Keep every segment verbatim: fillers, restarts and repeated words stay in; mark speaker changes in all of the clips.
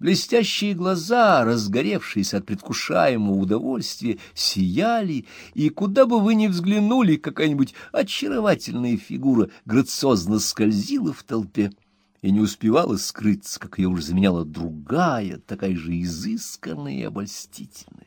Speaker 1: Блестящие глаза, разгоревшиеся от предвкушаемого удовольствия, сияли, и куда бы вы ни взглянули, какая-нибудь очаровательная фигура грациозно скользила в толпе и не успевала скрыться, как ее уже заменяла другая, такая же изысканная и обольстительная.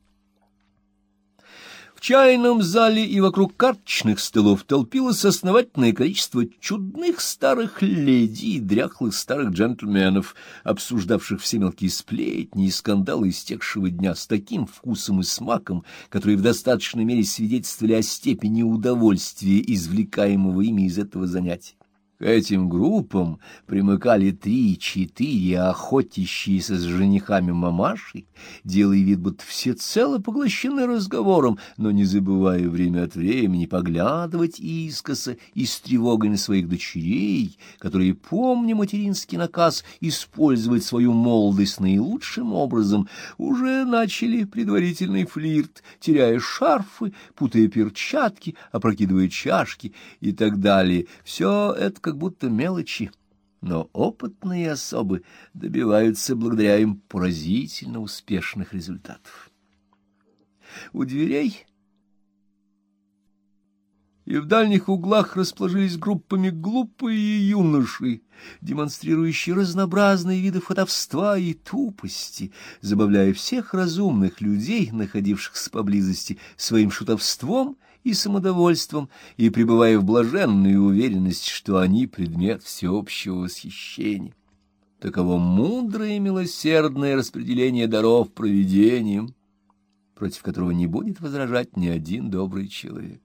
Speaker 1: В чайном зале и вокруг карточных столов толпилось основательное количество чудных старых леди и дряхлых старых джентльменов, обсуждавших все мелкие сплетни и скандалы истекшего дня с таким вкусом и смаком, которые в достаточной мере свидетельствовали о степени удовольствия, извлекаемого ими из этого занятия. К этим группам примыкали три-четыре охотящиеся с женихами мамаши, делая вид, будто всецело поглощены разговором, но не забывая время от времени поглядывать искоса и с тревогой на своих дочерей, которые, помня материнский наказ использовать свою молодость наилучшим образом, уже начали предварительный флирт, теряя шарфы, путая перчатки, опрокидывая чашки и так далее. Все это как будто мелочи, но опытные особы добиваются благодаря им поразительно успешных результатов. У дверей и в дальних углах расположились группами глупые юноши, демонстрирующие разнообразные виды фатовства и тупости, забавляя всех разумных людей, находившихся поблизости, своим шутовством и самодовольством, и пребывая в блаженной уверенности, что они предмет всеобщего восхищения. Таково мудрое и милосердное распределение даров провидением, против которого не будет возражать ни один добрый человек.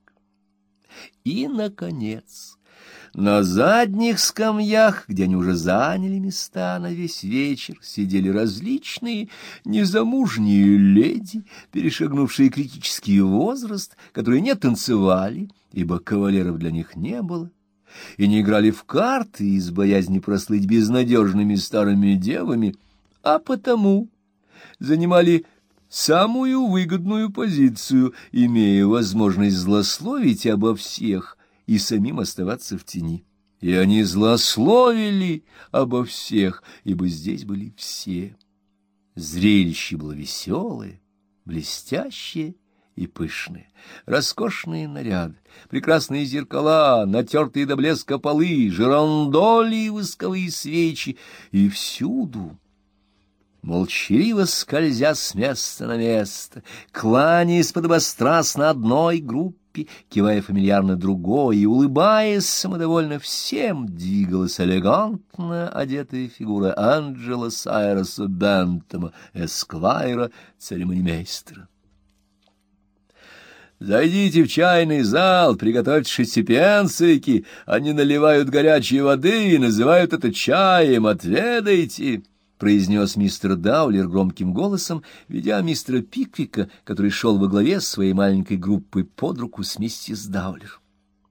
Speaker 1: И, наконец, на задних скамьях, где они уже заняли места на весь вечер, сидели различные незамужние леди, перешагнувшие критический возраст, которые не танцевали, ибо кавалеров для них не было, и не играли в карты из боязни прослыть безнадежными старыми девами, а потому занимали самую выгодную позицию, имея возможность злословить обо всех и самим оставаться в тени. И они злословили обо всех, ибо здесь были все. Зрелище было веселое, блестящее и пышные, роскошные наряды, прекрасные зеркала, натертые до блеска полы, жирандоли и восковые свечи, и всюду, молчаливо скользя с места на место, кланяясь подобострастно одной группе, кивая фамильярно другой и улыбаясь самодовольно всем, двигалась элегантно одетая фигура Анджела Сайроса Бентома, эсквайра, церемонимейстера. «Зайдите в чайный зал, приготовьте шестипенсики, они наливают горячей воды и называют это чаем, отведайте», — произнес мистер Даулер громким голосом, ведя мистера Пиквика, который шел во главе своей маленькой группы, под руку с миссис Даулер.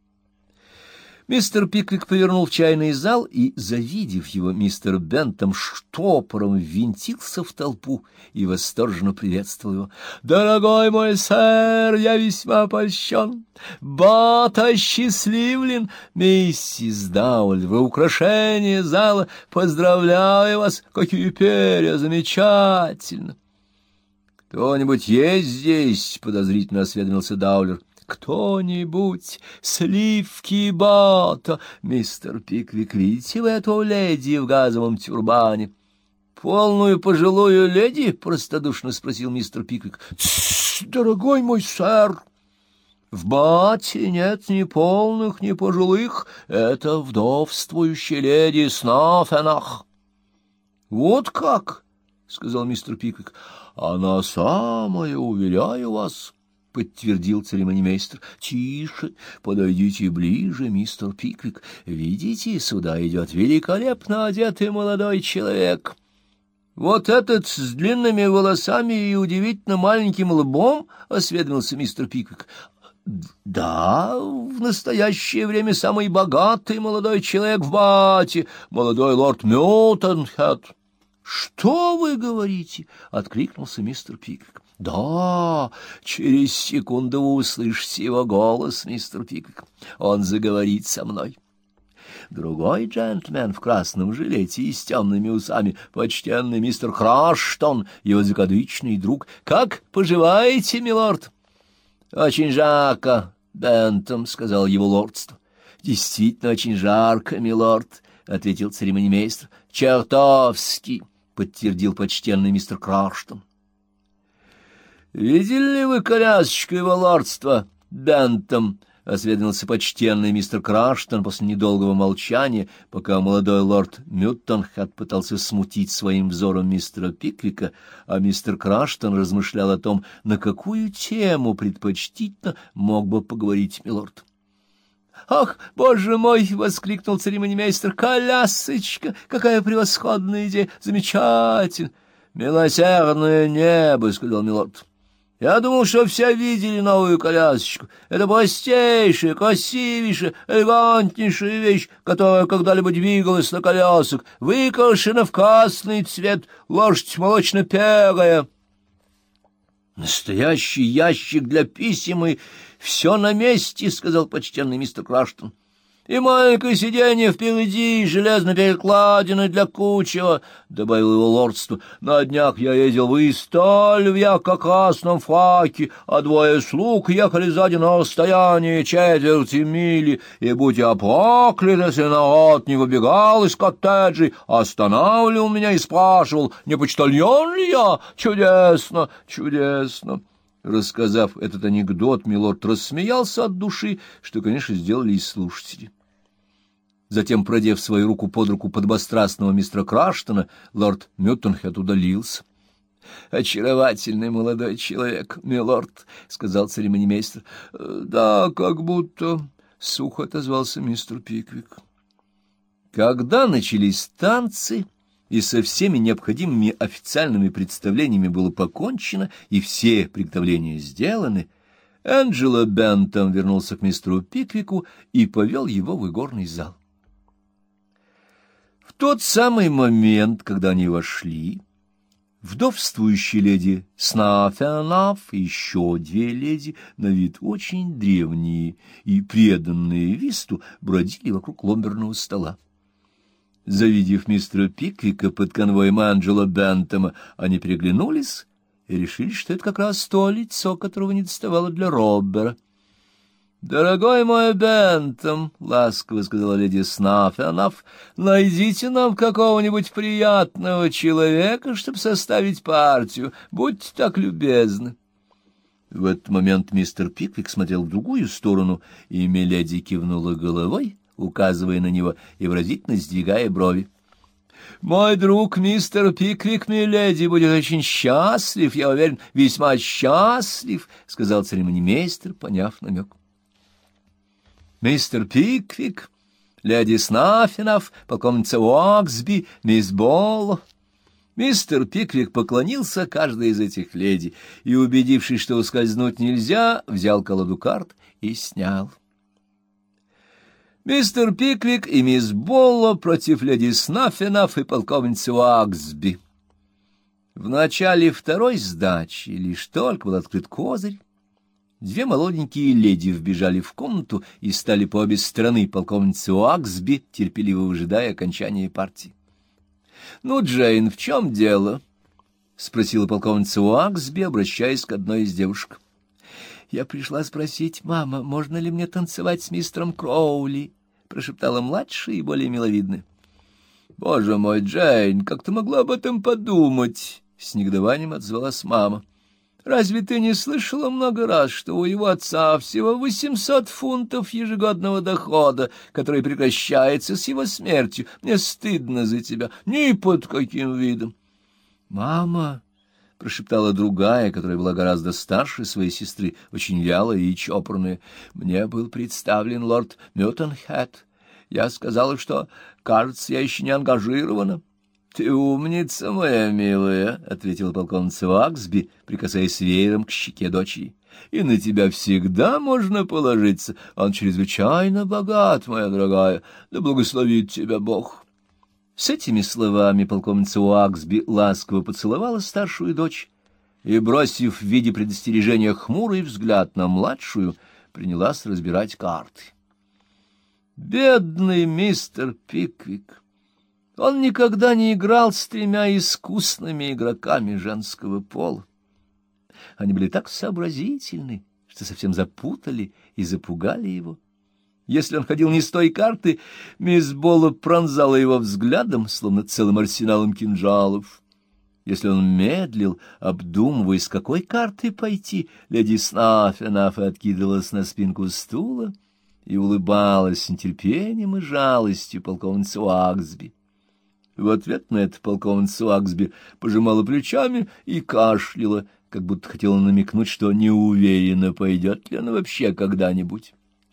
Speaker 1: Мистер Пиквик повернул в чайный зал и, завидев его, мистер Бентом штопором ввинтился в толпу и восторженно приветствовал его. «Дорогой мой сэр, я весьма польщен, бат осчастливлен, миссис Даулер, вы украшение зала, поздравляю вас, какие перья, замечательно!» «Кто-нибудь есть здесь?» — подозрительно осведомился Даулер. «Кто-нибудь, сливки бата, мистер Пиквик, видите вы эту леди в газовом тюрбане?» «Полную пожилую леди?» — простодушно спросил мистер Пиквик. «Тссс, дорогой мой сэр, в бате нет ни полных, ни пожилых, это вдовствующая леди Снафенах». «Вот как?» — сказал мистер Пиквик. «Она самая, уверяю вас», — подтвердил церемонимейстер. «Тише, подойдите ближе, мистер Пиквик. Видите, сюда идет великолепно одетый молодой человек». «Вот этот с длинными волосами и удивительно маленьким лбом?» — осведомился мистер Пиквик. «Да, в настоящее время самый богатый молодой человек в бате, молодой лорд Милтон-Хед». «Что вы говорите?» — откликнулся мистер Пиквик. «Да, через секунду вы услышите его голос, мистер Пиквик. Он заговорит со мной. другой джентльмен в красном жилете и с темными усами, почтенный мистер Краштон, его закадычный друг. Как поживаете, милорд? — Очень жарко, Бентам, — сказал его лордство. — Действительно очень жарко, милорд, — ответил церемонимейстер. — Чертовски, — подтвердил почтенный мистер Краштон. — Видели ли вы колясочку его лордства, Бентам? — осведомился почтенный мистер Краштон после недолгого молчания, пока молодой лорд Мюттенхед пытался смутить своим взором мистера Пиквика, а мистер Краштон размышлял о том, на какую тему предпочтительно мог бы поговорить милорд. — Ах, боже мой! — воскликнул церемонимейстер. — Колясочка! Какая превосходная идея! Замечательно! — Милосердное небо! — сказал милорд. — Я думал, что все видели новую колясочку. Это простейшая, красивейшая, элегантнейшая вещь, которая когда-либо двигалась на колесах, выкрашена в красный цвет, лошадь молочно-перая. Настоящий ящик для писем, и все на месте, — сказал почтенный мистер Краштон. И маленькое сиденье впереди, железной перекладиной для кучера, — добавил его лордство. На днях я ездил в Исталь в ярко-красном фраке, а двое слуг ехали сзади на расстоянии четверти мили, и, будь я проклят, если народ не выбегал из коттеджей, останавливал меня и спрашивал, не почтальон ли я? Чудесно, чудесно. Рассказав этот анекдот, милорд рассмеялся от души, что, конечно, сделали и слушатели. Затем, продев свою руку под руку подбострастного мистера Краштона, лорд Мюттенхед удалился. — Очаровательный молодой человек, милорд, — сказал церемонимейстер. — Да, как будто, — сухо отозвался мистер Пиквик. Когда начались танцы, и со всеми необходимыми официальными представлениями было покончено, и все приготовления сделаны, Энджело Бентам вернулся к мистеру Пиквику и повел его в игорный зал. В тот самый момент, когда они вошли, вдовствующая леди Снаффенаф и еще две леди, на вид очень древние и преданные Висту, бродили вокруг ломберного стола. Завидев мистера Пиквика под конвоем Анджело Бентама, они переглянулись и решили, что это как раз то лицо, которого не доставало для Роббера. — Дорогой мой Бентам, — ласково сказала леди Снаффенаф, — найдите нам какого-нибудь приятного человека, чтобы составить партию. Будьте так любезны. В этот момент мистер Пиквик смотрел в другую сторону, и миледи кивнула головой, указывая на него и выразительно сдвигая брови. — Мой друг мистер Пиквик, миледи, будет очень счастлив, я уверен, весьма счастлив, — сказал церемонимейстер, поняв намек. — Мистер Пиквик, леди Снаффенаф, полковница Уоксби, мисс Болло. Мистер Пиквик поклонился каждой из этих леди и, убедившись, что ускользнуть нельзя, взял колоду карт и снял. Мистер Пиквик и мисс Болло против леди Снаффенаф и полковницы Уоксби. В начале второй сдачи лишь только был открыт козырь. Две молоденькие леди вбежали в комнату и стали по обе стороны полковницы Уоксби, терпеливо выжидая окончания партии. — Ну, Джейн, в чем дело? — спросила полковница Уоксби, обращаясь к одной из девушек. — Я пришла спросить, мама, можно ли мне танцевать с мистером Кроули? — прошептала младшая и более миловидная. — Боже мой, Джейн, как ты могла об этом подумать? — с негодованием отзвалась мама. — Разве ты не слышала много раз, что у его отца всего восемьсот фунтов ежегодного дохода, который прекращается с его смертью? Мне стыдно за тебя, ни под каким видом. — Мама! — прошептала другая, которая была гораздо старше своей сестры, очень вялая и чопорная. — Мне был представлен лорд Мюттенхед. Я сказала, что, кажется, я еще не ангажирована. — Ты умница, моя милая, — ответила полковница Уоксби, прикасаясь веером к щеке дочери. — И на тебя всегда можно положиться. Он чрезвычайно богат, моя дорогая. Да благословит тебя Бог. С этими словами полковница Уоксби ласково поцеловала старшую дочь и, бросив в виде предостережения хмурый взгляд на младшую, принялась разбирать карты. Бедный мистер Пиквик! Он никогда не играл с тремя искусными игроками женского пола. Они были так сообразительны, что совсем запутали и запугали его. Если он ходил не с той карты, мисс Болла пронзала его взглядом, словно целым арсеналом кинжалов. Если он медлил, обдумывая, с какой карты пойти, леди Снаффенаффа откидывалась на спинку стула и улыбалась с нетерпением и жалостью полковнице Уаксби. В ответ на это полковница Уаксби пожимала плечами и кашляла, как будто хотела намекнуть, что не уверена, пойдет ли она вообще когда-нибудь.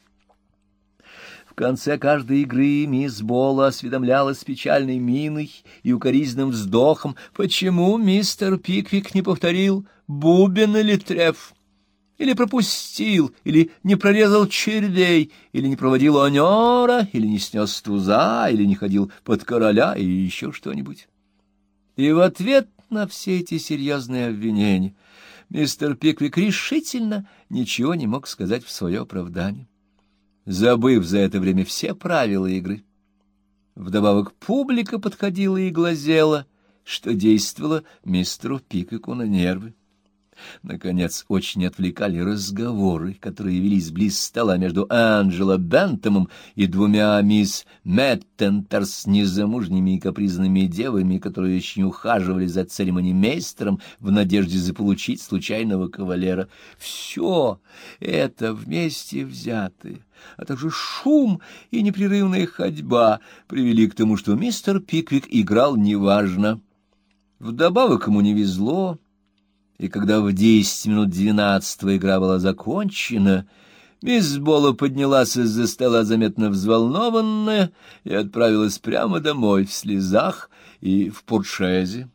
Speaker 1: В конце каждой игры мисс Болла осведомлялась с печальной миной и укоризненным вздохом, почему мистер Пиквик не повторил бубен или треф, или пропустил, или не прорезал червей, или не проводил онера, или не снес туза, или не ходил под короля, и еще что-нибудь. И в ответ на все эти серьезные обвинения мистер Пиквик решительно ничего не мог сказать в свое оправдание, забыв за это время все правила игры. Вдобавок публика подходила и глазела, что действовало мистеру Пиквику на нервы. Наконец, очень отвлекали разговоры, которые велись близ стола между Анджело Бентомом и двумя мисс Мэттентерс, незамужними и капризными девами, которые очень ухаживали за церемонимейстером в надежде заполучить случайного кавалера. Все это вместе взятое, а также шум и непрерывная ходьба привели к тому, что мистер Пиквик играл неважно. Вдобавок ему не везло, и когда в десять минут двенадцатого игра была закончена, мисс Болла поднялась из-за стола заметно взволнованная и отправилась прямо домой в слезах и в портшезе.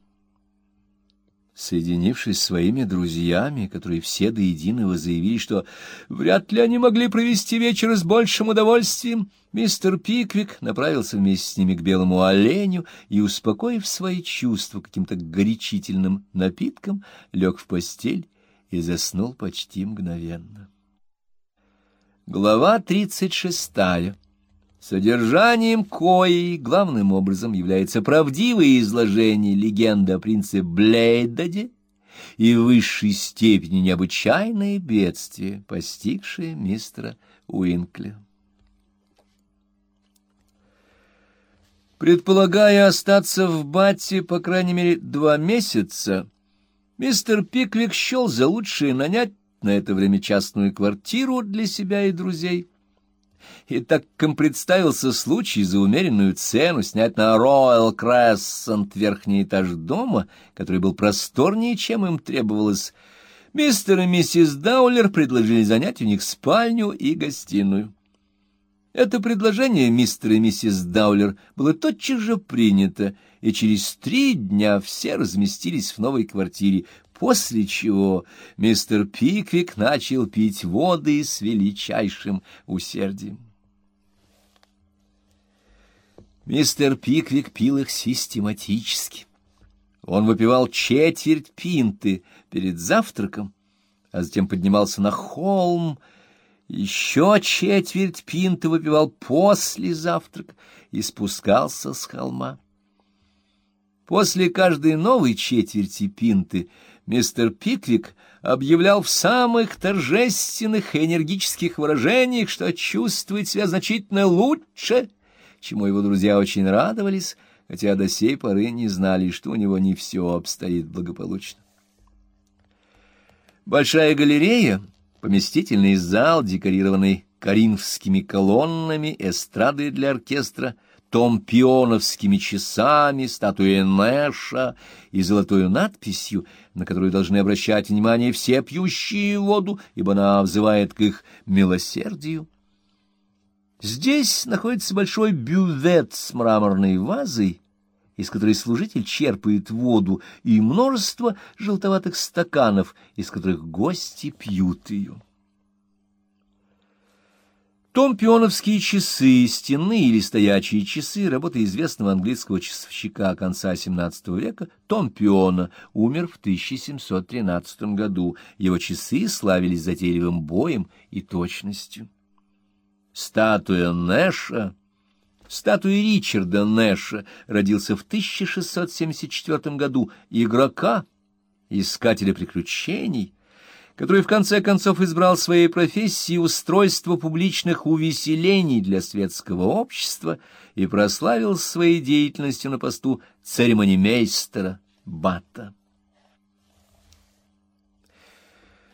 Speaker 1: Соединившись с своими друзьями, которые все до единого заявили, что вряд ли они могли провести вечер с большим удовольствием, мистер Пиквик направился вместе с ними к белому оленю и, успокоив свои чувства каким-то горячительным напитком, лег в постель и заснул почти мгновенно. Глава тридцать шестая. Содержанием коей главным образом является правдивое изложение легенды о принце Блейдаде и в высшей степени необычайное бедствие, постигшее мистера Уинкля. Предполагая остаться в Батте по крайней мере два месяца, мистер Пиквик счел за лучшее нанять на это время частную квартиру для себя и друзей. И так как им представился случай за умеренную цену снять на Роyal Crescent верхний этаж дома, который был просторнее, чем им требовалось, мистер и миссис Даулер предложили занять у них спальню и гостиную. Это предложение мистера и миссис Даулер было тотчас же принято, и через три дня все разместились в новой квартире, после чего мистер Пиквик начал пить воды с величайшим усердием. Мистер Пиквик пил их систематически. Он выпивал четверть пинты перед завтраком, а затем поднимался на холм, еще четверть пинты выпивал после завтрака и спускался с холма. После каждой новой четверти пинты мистер Пиквик объявлял в самых торжественных и энергических выражениях, что чувствует себя значительно лучше, чему его друзья очень радовались, хотя до сей поры не знали, что у него не все обстоит благополучно. Большая галерея, поместительный зал, декорированный коринфскими колоннами, эстрадой для оркестра, томпионовскими часами, статуей Нэша и золотой надписью, на которую должны обращать внимание все пьющие воду, ибо она взывает к их милосердию. Здесь находится большой бювет с мраморной вазой, из которой служитель черпает воду, и множество желтоватых стаканов, из которых гости пьют ее. Томпионовские часы, стенные или стоячие часы, работа известного английского часовщика конца семнадцатого века Томпиона, умер в тысяча семьсот тринадцатом году. Его часы славились затейливым боем и точностью. Статуя Нэша. Статуя Ричарда Нэша родился в тысяча шестьсот семьдесят четвёртом году, игрока, искателя приключений, который в конце концов избрал своей профессией устройство публичных увеселений для светского общества и прославился своей деятельностью на посту церемонимейстера Бата.